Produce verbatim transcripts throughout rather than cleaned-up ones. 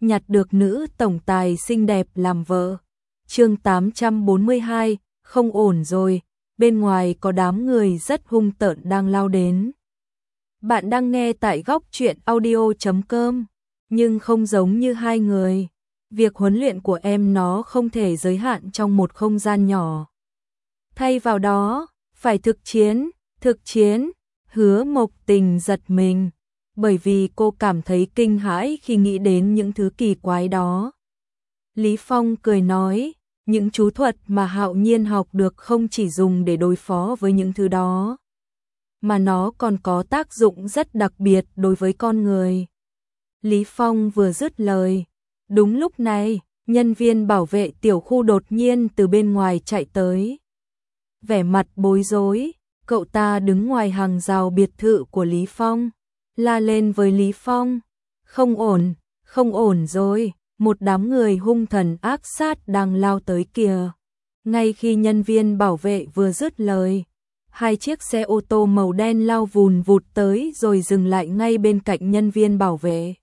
nhặt được nữ tổng tài xinh đẹp làm vợ. Chương tám trăm bốn mươi hai, không ổn rồi, bên ngoài có đám người rất hung tợn đang lao đến. Bạn đang nghe tại góc truyện audio chấm com, nhưng không giống như hai người. Việc huấn luyện của em nó không thể giới hạn trong một không gian nhỏ. Thay vào đó, phải thực chiến, thực chiến. Hứa Mộc Tình giật mình, bởi vì cô cảm thấy kinh hãi khi nghĩ đến những thứ kỳ quái đó. Lý Phong cười nói, những chú thuật mà Hạo Nhiên học được không chỉ dùng để đối phó với những thứ đó, mà nó còn có tác dụng rất đặc biệt đối với con người. Lý Phong vừa dứt lời, đúng lúc này, nhân viên bảo vệ tiểu khu đột nhiên từ bên ngoài chạy tới. Vẻ mặt bối rối, cậu ta đứng ngoài hàng rào biệt thự của Lý Phong, la lên với Lý Phong, không ổn, không ổn rồi, một đám người hung thần ác sát đang lao tới kìa. Ngay khi nhân viên bảo vệ vừa dứt lời, hai chiếc xe ô tô màu đen lao vùn vụt tới rồi dừng lại ngay bên cạnh nhân viên bảo vệ.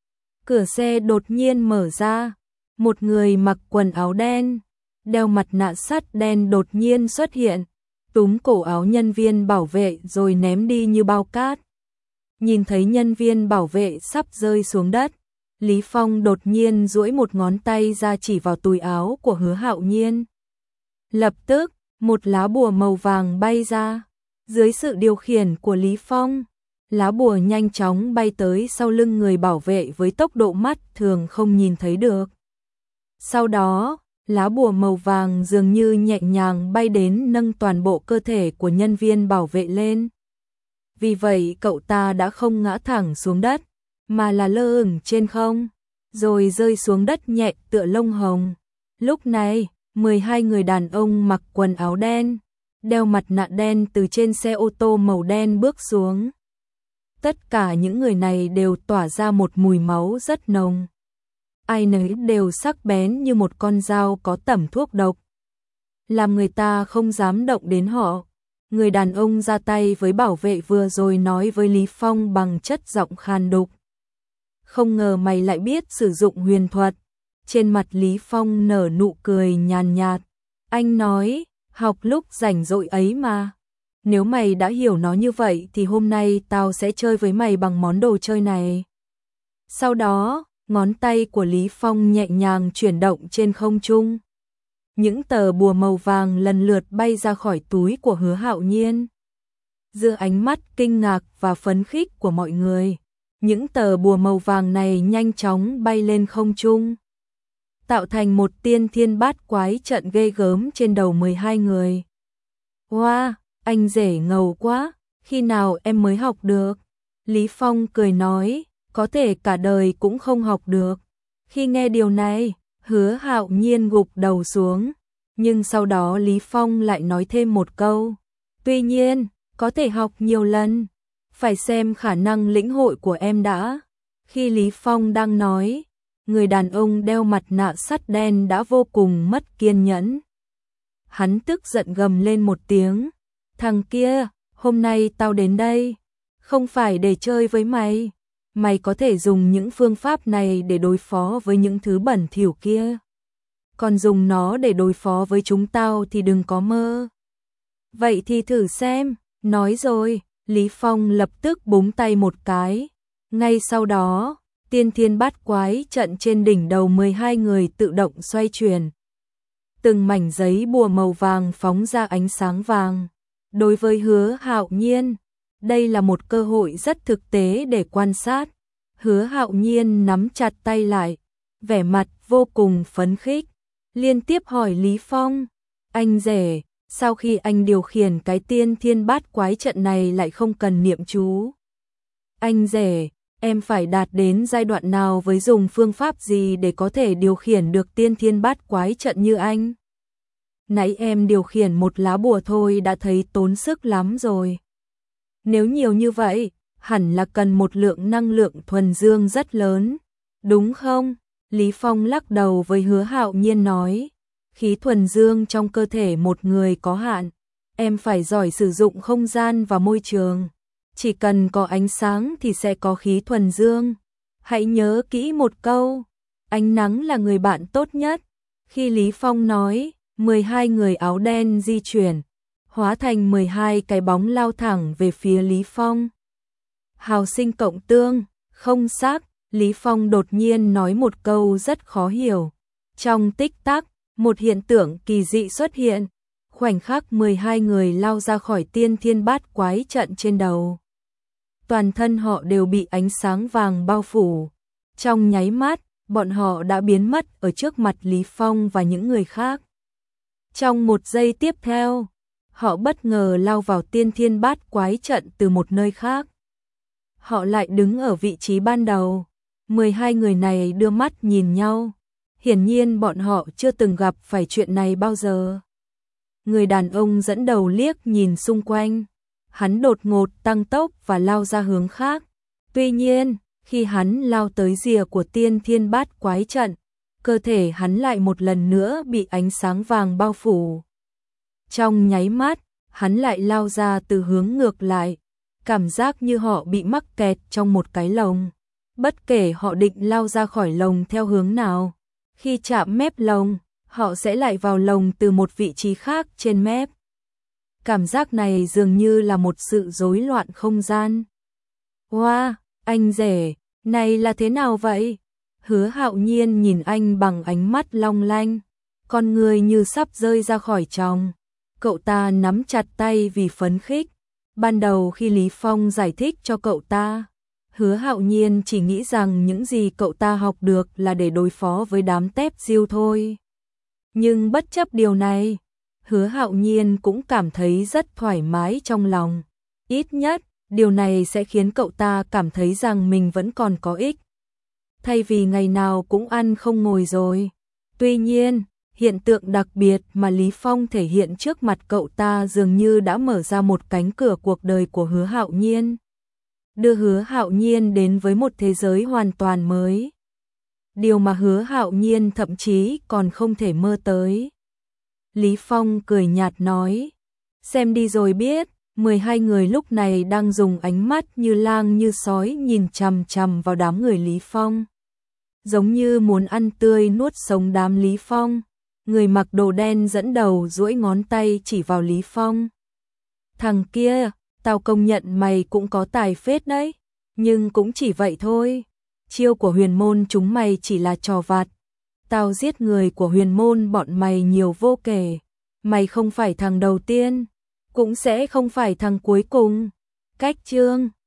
Cửa xe đột nhiên mở ra, một người mặc quần áo đen, đeo mặt nạ sắt đen đột nhiên xuất hiện, túm cổ áo nhân viên bảo vệ rồi ném đi như bao cát. Nhìn thấy nhân viên bảo vệ sắp rơi xuống đất, Lý Phong đột nhiên duỗi một ngón tay ra chỉ vào túi áo của Hứa Hạo Nhiên. Lập tức, một lá bùa màu vàng bay ra, dưới sự điều khiển của Lý Phong, lá bùa nhanh chóng bay tới sau lưng người bảo vệ với tốc độ mắt thường không nhìn thấy được. Sau đó, lá bùa màu vàng dường như nhẹ nhàng bay đến nâng toàn bộ cơ thể của nhân viên bảo vệ lên. Vì vậy cậu ta đã không ngã thẳng xuống đất, mà là lơ lửng trên không, rồi rơi xuống đất nhẹ tựa lông hồng. Lúc này, mười hai người đàn ông mặc quần áo đen, đeo mặt nạ đen từ trên xe ô tô màu đen bước xuống. Tất cả những người này đều tỏa ra một mùi máu rất nồng. Ai nấy đều sắc bén như một con dao có tẩm thuốc độc, làm người ta không dám động đến họ. Người đàn ông ra tay với bảo vệ vừa rồi nói với Lý Phong bằng chất giọng khan đục, không ngờ mày lại biết sử dụng huyền thuật. Trên mặt Lý Phong nở nụ cười nhàn nhạt, anh nói, học lúc rảnh rỗi ấy mà. Nếu mày đã hiểu nó như vậy thì hôm nay tao sẽ chơi với mày bằng món đồ chơi này. Sau đó, ngón tay của Lý Phong nhẹ nhàng chuyển động trên không trung. Những tờ bùa màu vàng lần lượt bay ra khỏi túi của Hứa Hạo Nhiên. Giữa ánh mắt kinh ngạc và phấn khích của mọi người, những tờ bùa màu vàng này nhanh chóng bay lên không trung, tạo thành một tiên thiên bát quái trận ghê gớm trên đầu mười hai người. Wow, anh rể ngầu quá, khi nào em mới học được? Lý Phong cười nói, có thể cả đời cũng không học được. Khi nghe điều này, Hứa Hạo Nhiên gục đầu xuống, nhưng sau đó Lý Phong lại nói thêm một câu, tuy nhiên, có thể học nhiều lần, phải xem khả năng lĩnh hội của em đã. Khi Lý Phong đang nói, người đàn ông đeo mặt nạ sắt đen đã vô cùng mất kiên nhẫn. Hắn tức giận gầm lên một tiếng, thằng kia, hôm nay tao đến đây, không phải để chơi với mày. Mày có thể dùng những phương pháp này để đối phó với những thứ bẩn thỉu kia, còn dùng nó để đối phó với chúng tao thì đừng có mơ. Vậy thì thử xem, nói rồi, Lý Phong lập tức búng tay một cái. Ngay sau đó, tiên thiên bát quái trận trên đỉnh đầu mười hai người tự động xoay chuyển. Từng mảnh giấy bùa màu vàng phóng ra ánh sáng vàng. Đối với Hứa Hạo Nhiên, đây là một cơ hội rất thực tế để quan sát. Hứa Hạo Nhiên nắm chặt tay lại, vẻ mặt vô cùng phấn khích, liên tiếp hỏi Lý Phong, anh rể, sau khi anh điều khiển cái tiên thiên bát quái trận này lại không cần niệm chú? Anh rể, em phải đạt đến giai đoạn nào với dùng phương pháp gì để có thể điều khiển được tiên thiên bát quái trận như anh? Nãy em điều khiển một lá bùa thôi đã thấy tốn sức lắm rồi. Nếu nhiều như vậy, hẳn là cần một lượng năng lượng thuần dương rất lớn, đúng không? Lý Phong lắc đầu với Hứa Hạo Nhiên nói, khí thuần dương trong cơ thể một người có hạn, em phải giỏi sử dụng không gian và môi trường. Chỉ cần có ánh sáng thì sẽ có khí thuần dương. Hãy nhớ kỹ một câu, Ánh nắng là người bạn tốt nhất. Khi Lý Phong nói, mười hai người áo đen di chuyển, hóa thành mười hai cái bóng lao thẳng về phía Lý Phong. Hào sinh cộng tương, không xác, Lý Phong đột nhiên nói một câu rất khó hiểu. Trong tích tắc, một hiện tượng kỳ dị xuất hiện. Khoảnh khắc mười hai người lao ra khỏi tiên thiên bát quái trận trên đầu. Toàn thân họ đều bị ánh sáng vàng bao phủ. Trong nháy mắt, bọn họ đã biến mất ở trước mặt Lý Phong và những người khác. Trong một giây tiếp theo, họ bất ngờ lao vào tiên thiên bát quái trận từ một nơi khác. Họ lại đứng ở vị trí ban đầu. mười hai người này đưa mắt nhìn nhau. Hiển nhiên bọn họ chưa từng gặp phải chuyện này bao giờ. Người đàn ông dẫn đầu liếc nhìn xung quanh. Hắn đột ngột tăng tốc và lao ra hướng khác. Tuy nhiên, khi hắn lao tới rìa của tiên thiên bát quái trận, cơ thể hắn lại một lần nữa bị ánh sáng vàng bao phủ. Trong nháy mắt, hắn lại lao ra từ hướng ngược lại. Cảm giác như họ bị mắc kẹt trong một cái lồng. Bất kể họ định lao ra khỏi lồng theo hướng nào, khi chạm mép lồng, họ sẽ lại vào lồng từ một vị trí khác trên mép. Cảm giác này dường như là một sự rối loạn không gian. Wow, anh rể, này là thế nào vậy? Hứa Hạo Nhiên nhìn anh bằng ánh mắt long lanh, con người như sắp rơi ra khỏi tròng. Cậu ta nắm chặt tay vì phấn khích. Ban đầu khi Lý Phong giải thích cho cậu ta, Hứa Hạo Nhiên chỉ nghĩ rằng những gì cậu ta học được là để đối phó với đám tép diêu thôi. Nhưng bất chấp điều này, Hứa Hạo Nhiên cũng cảm thấy rất thoải mái trong lòng. Ít nhất, điều này sẽ khiến cậu ta cảm thấy rằng mình vẫn còn có ích. Thay vì ngày nào cũng ăn không ngồi rồi. Tuy nhiên, hiện tượng đặc biệt mà Lý Phong thể hiện trước mặt cậu ta dường như đã mở ra một cánh cửa cuộc đời của Hứa Hạo Nhiên. Đưa Hứa Hạo Nhiên đến với một thế giới hoàn toàn mới. Điều mà Hứa Hạo Nhiên thậm chí còn không thể mơ tới. Lý Phong cười nhạt nói, xem đi rồi biết. mười hai người lúc này đang dùng ánh mắt như lang như sói nhìn chằm chằm vào đám người Lý Phong. Giống như muốn ăn tươi nuốt sống đám Lý Phong. Người mặc đồ đen dẫn đầu duỗi ngón tay chỉ vào Lý Phong. Thằng kia, tao công nhận mày cũng có tài phết đấy, nhưng cũng chỉ vậy thôi. Chiêu của huyền môn chúng mày chỉ là trò vặt. Tao giết người của huyền môn bọn mày nhiều vô kể. Mày không phải thằng đầu tiên, cũng sẽ không phải thằng cuối cùng. Cách chương